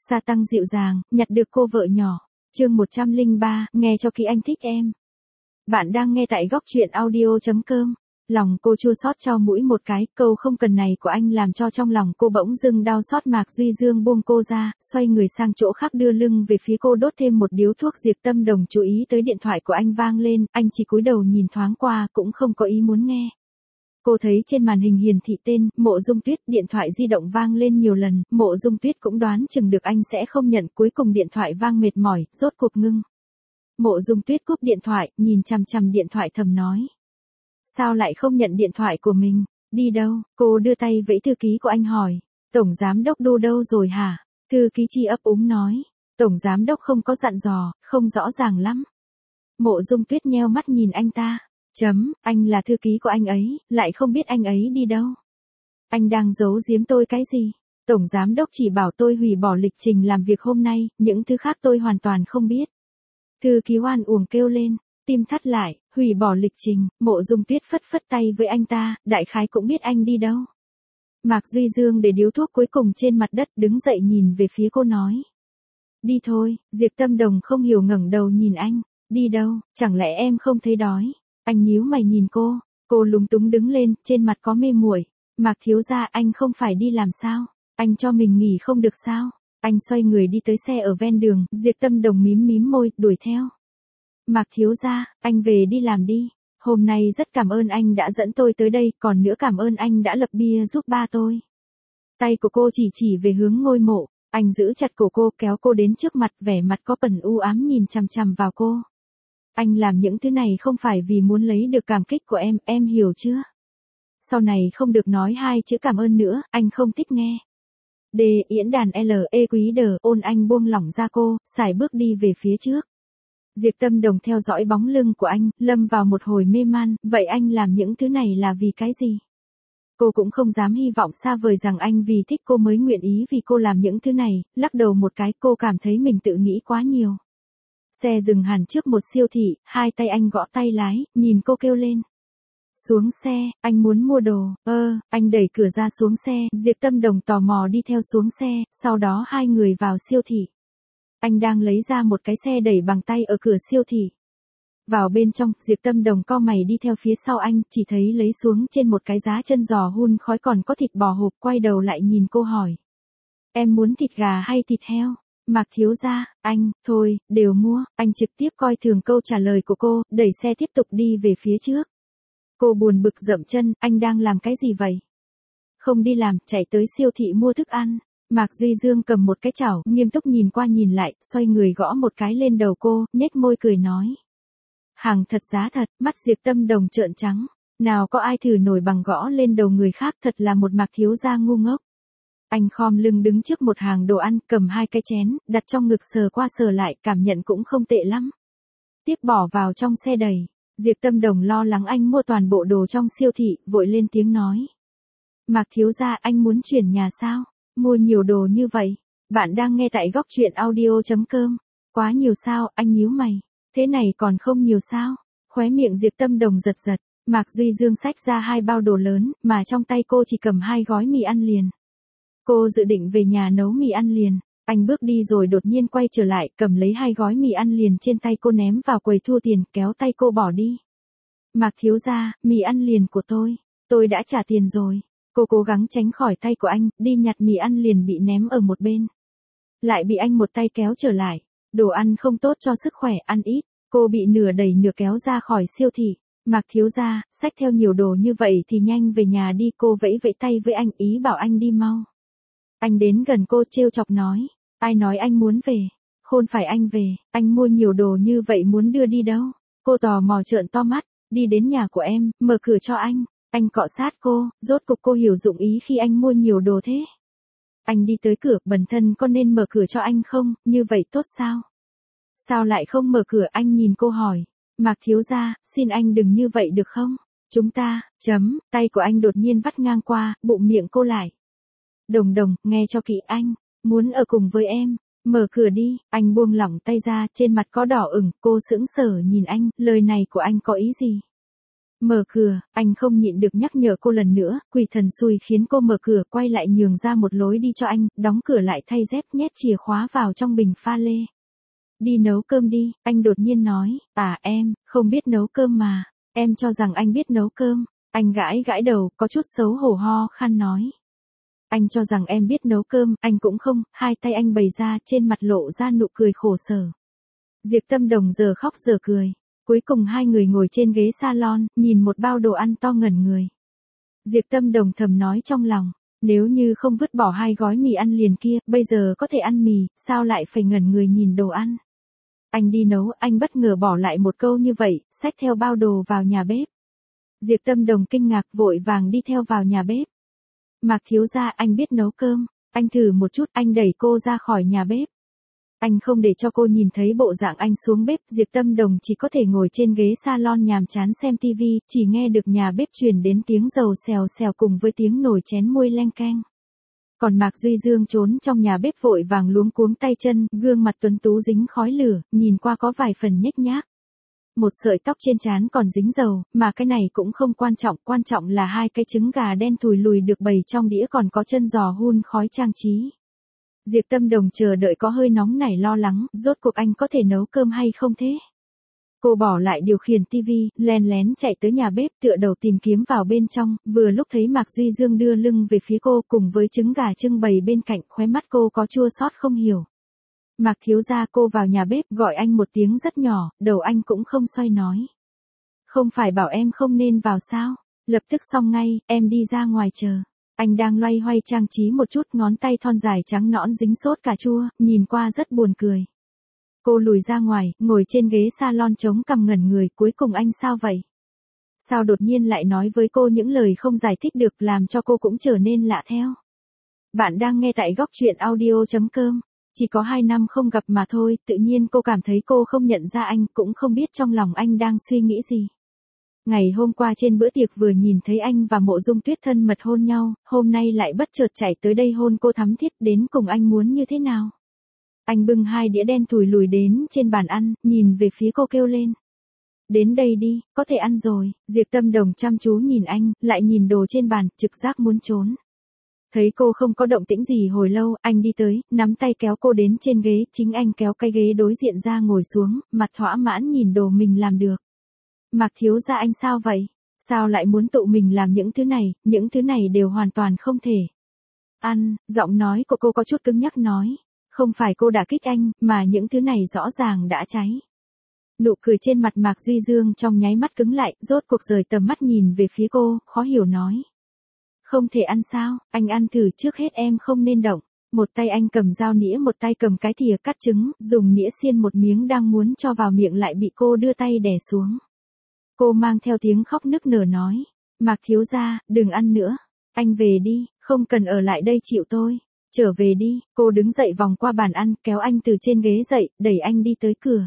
Sa tăng dịu dàng, nhặt được cô vợ nhỏ. Chương 103, nghe cho kỹ anh thích em. Bạn đang nghe tại góc truyện audio.com. Lòng cô chua xót trao mũi một cái, câu không cần này của anh làm cho trong lòng cô bỗng dưng đau xót. Mạc Duy Dương buông cô ra, xoay người sang chỗ khác đưa lưng về phía cô đốt thêm một điếu thuốc. Diệp Tâm Đồng chú ý tới điện thoại của anh vang lên, anh chỉ cúi đầu nhìn thoáng qua cũng không có ý muốn nghe. Cô thấy trên màn hình hiển thị tên, Mộ Dung Tuyết, điện thoại di động vang lên nhiều lần, Mộ Dung Tuyết cũng đoán chừng được anh sẽ không nhận, cuối cùng điện thoại vang mệt mỏi, rốt cuộc ngưng. Mộ Dung Tuyết cúp điện thoại, nhìn chằm chằm điện thoại thầm nói. Sao lại không nhận điện thoại của mình, đi đâu? Cô đưa tay vẫy thư ký của anh hỏi, Tổng Giám Đốc Đô đâu rồi hả? Thư ký Chi ấp úng nói, Tổng Giám Đốc không có dặn dò, không rõ ràng lắm. Mộ Dung Tuyết nheo mắt nhìn anh ta. Anh là thư ký của anh ấy, lại không biết anh ấy đi đâu. Anh đang giấu giếm tôi cái gì? Tổng Giám Đốc chỉ bảo tôi hủy bỏ lịch trình làm việc hôm nay, những thứ khác tôi hoàn toàn không biết. Thư ký oan uổng kêu lên, tim thắt lại, hủy bỏ lịch trình. Mộ Dung Tuyết phất phất tay với anh ta, đại khái cũng biết anh đi đâu. Mạc Duy Dương để điếu thuốc cuối cùng trên mặt đất, đứng dậy nhìn về phía cô nói. Đi thôi. Diệp Tâm Đồng không hiểu ngẩng đầu nhìn anh, đi đâu, chẳng lẽ em không thấy đói? Anh nhíu mày nhìn cô lúng túng đứng lên, trên mặt có mê muội. Mạc thiếu gia, anh không phải đi làm sao? Anh cho mình nghỉ không được sao? Anh xoay người đi tới xe ở ven đường, Diệp Tâm Đồng mím mím môi, đuổi theo. Mạc thiếu gia, anh về đi làm đi. Hôm nay rất cảm ơn anh đã dẫn tôi tới đây, còn nữa cảm ơn anh đã lập bia giúp ba tôi. Tay của cô chỉ về hướng ngôi mộ, anh giữ chặt cổ cô kéo cô đến trước mặt, vẻ mặt có phần u ám nhìn chằm chằm vào cô. Anh làm những thứ này không phải vì muốn lấy được cảm kích của em hiểu chưa? Sau này không được nói hai chữ cảm ơn nữa, anh không thích nghe. D yễn đàn L E quý đờ ôn anh buông lỏng ra cô, sải bước đi về phía trước. Diệp Tâm Đồng theo dõi bóng lưng của anh, lâm vào một hồi mê man, vậy anh làm những thứ này là vì cái gì? Cô cũng không dám hy vọng xa vời rằng anh vì thích cô mới nguyện ý vì cô làm những thứ này, lắc đầu một cái cô cảm thấy mình tự nghĩ quá nhiều. Xe dừng hẳn trước một siêu thị, hai tay anh gõ tay lái, nhìn cô kêu lên. Xuống xe, anh muốn mua đồ. Anh đẩy cửa ra xuống xe, Diệp Tâm Đồng tò mò đi theo xuống xe, sau đó hai người vào siêu thị. Anh đang lấy ra một cái xe đẩy bằng tay ở cửa siêu thị. Vào bên trong, Diệp Tâm Đồng cau mày đi theo phía sau anh, chỉ thấy lấy xuống trên một cái giá chân giò hun khói còn có thịt bò hộp, quay đầu lại nhìn cô hỏi. Em muốn thịt gà hay thịt heo? Mạc thiếu gia, anh, thôi, đều mua. Anh trực tiếp coi thường câu trả lời của cô, đẩy xe tiếp tục đi về phía trước. Cô buồn bực dậm chân, anh đang làm cái gì vậy? Không đi làm, chạy tới siêu thị mua thức ăn. Mạc Duy Dương cầm một cái chảo, nghiêm túc nhìn qua nhìn lại, xoay người gõ một cái lên đầu cô, nhếch môi cười nói. Hàng thật giá thật, mắt Diệp Tâm Đồng trợn trắng. Nào có ai thử nổi bằng gõ lên đầu người khác, thật là một Mạc thiếu gia ngu ngốc. Anh khom lưng đứng trước một hàng đồ ăn, cầm hai cái chén, đặt trong ngực sờ qua sờ lại, cảm nhận cũng không tệ lắm. Tiếp bỏ vào trong xe đẩy. Diệp Tâm Đồng lo lắng anh mua toàn bộ đồ trong siêu thị, vội lên tiếng nói. Mạc thiếu gia, anh muốn chuyển nhà sao? Mua nhiều đồ như vậy. Bạn đang nghe tại góc truyện audio.com. Quá nhiều sao, anh nhíu mày. Thế này còn không nhiều sao? Khóe miệng Diệp Tâm Đồng giật giật. Mạc Duy Dương xách ra hai bao đồ lớn, mà trong tay cô chỉ cầm hai gói mì ăn liền. Cô dự định về nhà nấu mì ăn liền. Anh bước đi rồi đột nhiên quay trở lại, cầm lấy hai gói mì ăn liền trên tay cô ném vào quầy thu tiền, kéo tay cô bỏ đi. Mạc thiếu gia, mì ăn liền của tôi đã trả tiền rồi. Cô cố gắng tránh khỏi tay của anh, đi nhặt mì ăn liền bị ném ở một bên. Lại bị anh một tay kéo trở lại. Đồ ăn không tốt cho sức khỏe, ăn ít. Cô bị nửa đẩy nửa kéo ra khỏi siêu thị. Mạc thiếu gia, xách theo nhiều đồ như vậy thì nhanh về nhà đi. Cô vẫy vẫy tay với anh, ý bảo anh đi mau. Anh đến gần cô trêu chọc nói. Ai nói anh muốn về? Không phải anh về, anh mua nhiều đồ như vậy muốn đưa đi đâu? Cô tò mò trợn to mắt, đi đến nhà của em, mở cửa cho anh. Anh cọ sát cô, rốt cục cô hiểu dụng ý khi anh mua nhiều đồ thế. Anh đi tới cửa, bần thân có nên mở cửa cho anh không, như vậy tốt sao? Sao lại không mở cửa, anh nhìn cô hỏi. Mạc thiếu gia, xin anh đừng như vậy được không? Chúng ta, tay của anh đột nhiên vắt ngang qua, bụng miệng cô lại. Đồng Đồng, nghe cho kỹ anh, muốn ở cùng với em, mở cửa đi. Anh buông lỏng tay ra, trên mặt có đỏ ửng, cô sững sờ nhìn anh, lời này của anh có ý gì? Mở cửa, anh không nhịn được nhắc nhở cô lần nữa, quỷ thần xui khiến cô mở cửa quay lại nhường ra một lối đi cho anh, đóng cửa lại thay dép nhét chìa khóa vào trong bình pha lê. Đi nấu cơm đi, anh đột nhiên nói, em, không biết nấu cơm mà, em cho rằng anh biết nấu cơm, anh gãi gãi đầu, có chút xấu hổ ho khan nói. Anh cho rằng em biết nấu cơm, anh cũng không, hai tay anh bày ra, trên mặt lộ ra nụ cười khổ sở. Diệp Tâm Đồng giờ khóc giờ cười. Cuối cùng hai người ngồi trên ghế salon, nhìn một bao đồ ăn to ngẩn người. Diệp Tâm Đồng thầm nói trong lòng, nếu như không vứt bỏ 2 gói mì ăn liền kia, bây giờ có thể ăn mì, sao lại phải ngẩn người nhìn đồ ăn. Anh đi nấu, anh bất ngờ bỏ lại một câu như vậy, xách theo bao đồ vào nhà bếp. Diệp Tâm Đồng kinh ngạc vội vàng đi theo vào nhà bếp. Mạc thiếu gia, anh biết nấu cơm, anh thử một chút, anh đẩy cô ra khỏi nhà bếp. Anh không để cho cô nhìn thấy bộ dạng anh xuống bếp, Diệp Tâm Đồng chỉ có thể ngồi trên ghế salon nhàm chán xem tivi, chỉ nghe được nhà bếp truyền đến tiếng dầu xèo xèo cùng với tiếng nồi chén muôi leng keng. Còn Mạc Duy Dương trốn trong nhà bếp vội vàng luống cuống tay chân, gương mặt tuấn tú dính khói lửa, nhìn qua có vài phần nhếch nhác. Một sợi tóc trên trán còn dính dầu, mà cái này cũng không quan trọng là 2 cái trứng gà đen thùi lùi được bày trong đĩa còn có chân giò hun khói trang trí. Diệp Tâm Đồng chờ đợi có hơi nóng nảy lo lắng, rốt cuộc anh có thể nấu cơm hay không thế? Cô bỏ lại điều khiển tivi, len lén chạy tới nhà bếp tựa đầu tìm kiếm vào bên trong, vừa lúc thấy Mạc Duy Dương đưa lưng về phía cô cùng với trứng gà trưng bày bên cạnh, khóe mắt cô có chua xót không hiểu. Mạc thiếu gia, cô vào nhà bếp gọi anh một tiếng rất nhỏ, đầu anh cũng không xoay nói. Không phải bảo em không nên vào sao? Lập tức xong ngay, em đi ra ngoài chờ. Anh đang loay hoay trang trí một chút, ngón tay thon dài trắng nõn dính sốt cà chua, nhìn qua rất buồn cười. Cô lùi ra ngoài, ngồi trên ghế salon chống cằm ngẩn người, cuối cùng anh sao vậy? Sao đột nhiên lại nói với cô những lời không giải thích được làm cho cô cũng trở nên lạ theo. Bạn đang nghe tại góc truyện audio.com. Chỉ có 2 năm không gặp mà thôi, tự nhiên cô cảm thấy cô không nhận ra anh, cũng không biết trong lòng anh đang suy nghĩ gì. Ngày hôm qua trên bữa tiệc vừa nhìn thấy anh và Mộ Dung Tuyết thân mật hôn nhau, hôm nay lại bất chợt chạy tới đây hôn cô thắm thiết, đến cùng anh muốn như thế nào? Anh bưng 2 đĩa đen thùi lùi đến trên bàn ăn, nhìn về phía cô kêu lên. Đến đây đi, có thể ăn rồi. Diệp Tâm Đồng chăm chú nhìn anh, lại nhìn đồ trên bàn, trực giác muốn trốn. Thấy cô không có động tĩnh gì hồi lâu, anh đi tới, nắm tay kéo cô đến trên ghế, chính anh kéo cái ghế đối diện ra ngồi xuống, mặt thỏa mãn nhìn đồ mình làm được. Mạc thiếu gia, anh sao vậy? Sao lại muốn tự mình làm những thứ này đều hoàn toàn không thể. Ăn, giọng nói của cô có chút cứng nhắc nói. Không phải cô đả kích anh, mà những thứ này rõ ràng đã cháy. Nụ cười trên mặt Mạc Duy Dương trong nháy mắt cứng lại, rốt cuộc rời tầm mắt nhìn về phía cô, khó hiểu nói. Không thể ăn sao, anh ăn thử trước hết, em không nên động. Một tay anh cầm dao nĩa, một tay cầm cái thìa cắt trứng, dùng nĩa xiên một miếng đang muốn cho vào miệng lại bị cô đưa tay đè xuống. Cô mang theo tiếng khóc nức nở nói. Mạc thiếu gia, đừng ăn nữa. Anh về đi, không cần ở lại đây chịu tôi. Trở về đi, cô đứng dậy vòng qua bàn ăn, kéo anh từ trên ghế dậy, đẩy anh đi tới cửa.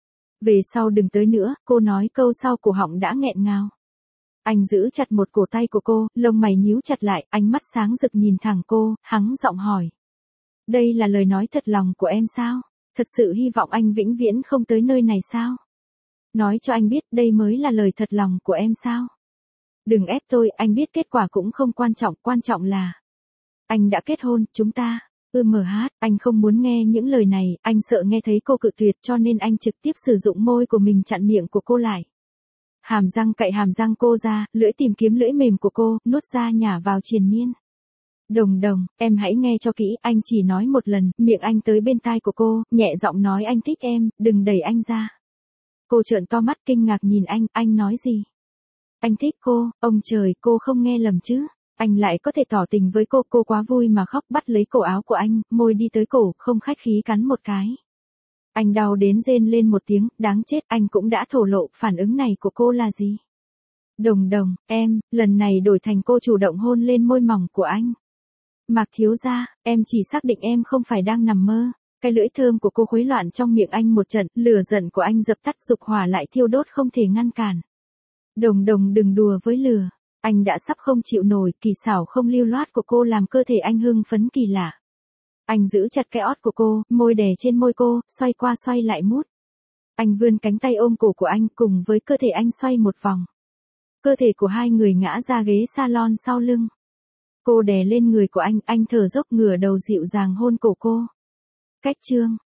Về sau đừng tới nữa, cô nói câu sau cổ họng đã nghẹn ngào. Anh giữ chặt một cổ tay của cô, lông mày nhíu chặt lại, ánh mắt sáng rực nhìn thẳng cô, hắng giọng hỏi. Đây là lời nói thật lòng của em sao? Thật sự hy vọng anh vĩnh viễn không tới nơi này sao? Nói cho anh biết đây mới là lời thật lòng của em sao? Đừng ép tôi, anh biết kết quả cũng không quan trọng là anh đã kết hôn, chúng ta. Anh không muốn nghe những lời này, anh sợ nghe thấy cô cự tuyệt cho nên anh trực tiếp sử dụng môi của mình chặn miệng của cô lại. Hàm răng cạy hàm răng cô ra, lưỡi tìm kiếm lưỡi mềm của cô, nuốt ra nhả vào triền miên. Đồng, em hãy nghe cho kỹ, anh chỉ nói một lần, miệng anh tới bên tai của cô, nhẹ giọng nói anh thích em, đừng đẩy anh ra. Cô trợn to mắt kinh ngạc nhìn anh nói gì? Anh thích cô, ông trời, cô không nghe lầm chứ? Anh lại có thể tỏ tình với cô quá vui mà khóc, bắt lấy cổ áo của anh, môi đi tới cổ, không khách khí cắn một cái. Anh đau đến rên lên một tiếng, đáng chết, anh cũng đã thổ lộ, phản ứng này của cô là gì? Đồng, em, lần này đổi thành cô chủ động hôn lên môi mỏng của anh. Mạc thiếu gia, em chỉ xác định em không phải đang nằm mơ. Cái lưỡi thơm của cô khuấy loạn trong miệng anh một trận, lửa giận của anh dập tắt, dục hỏa lại thiêu đốt không thể ngăn cản. Đồng, đừng đùa với lửa. Anh đã sắp không chịu nổi, kỳ xảo không lưu loát của cô làm cơ thể anh hưng phấn kỳ lạ. Anh giữ chặt cái ót của cô, môi đè trên môi cô, xoay qua xoay lại mút. Anh vươn cánh tay ôm cổ của anh cùng với cơ thể anh xoay một vòng. Cơ thể của hai người ngã ra ghế salon sau lưng. Cô đè lên người của anh thở dốc ngửa đầu dịu dàng hôn cổ cô. Cách chương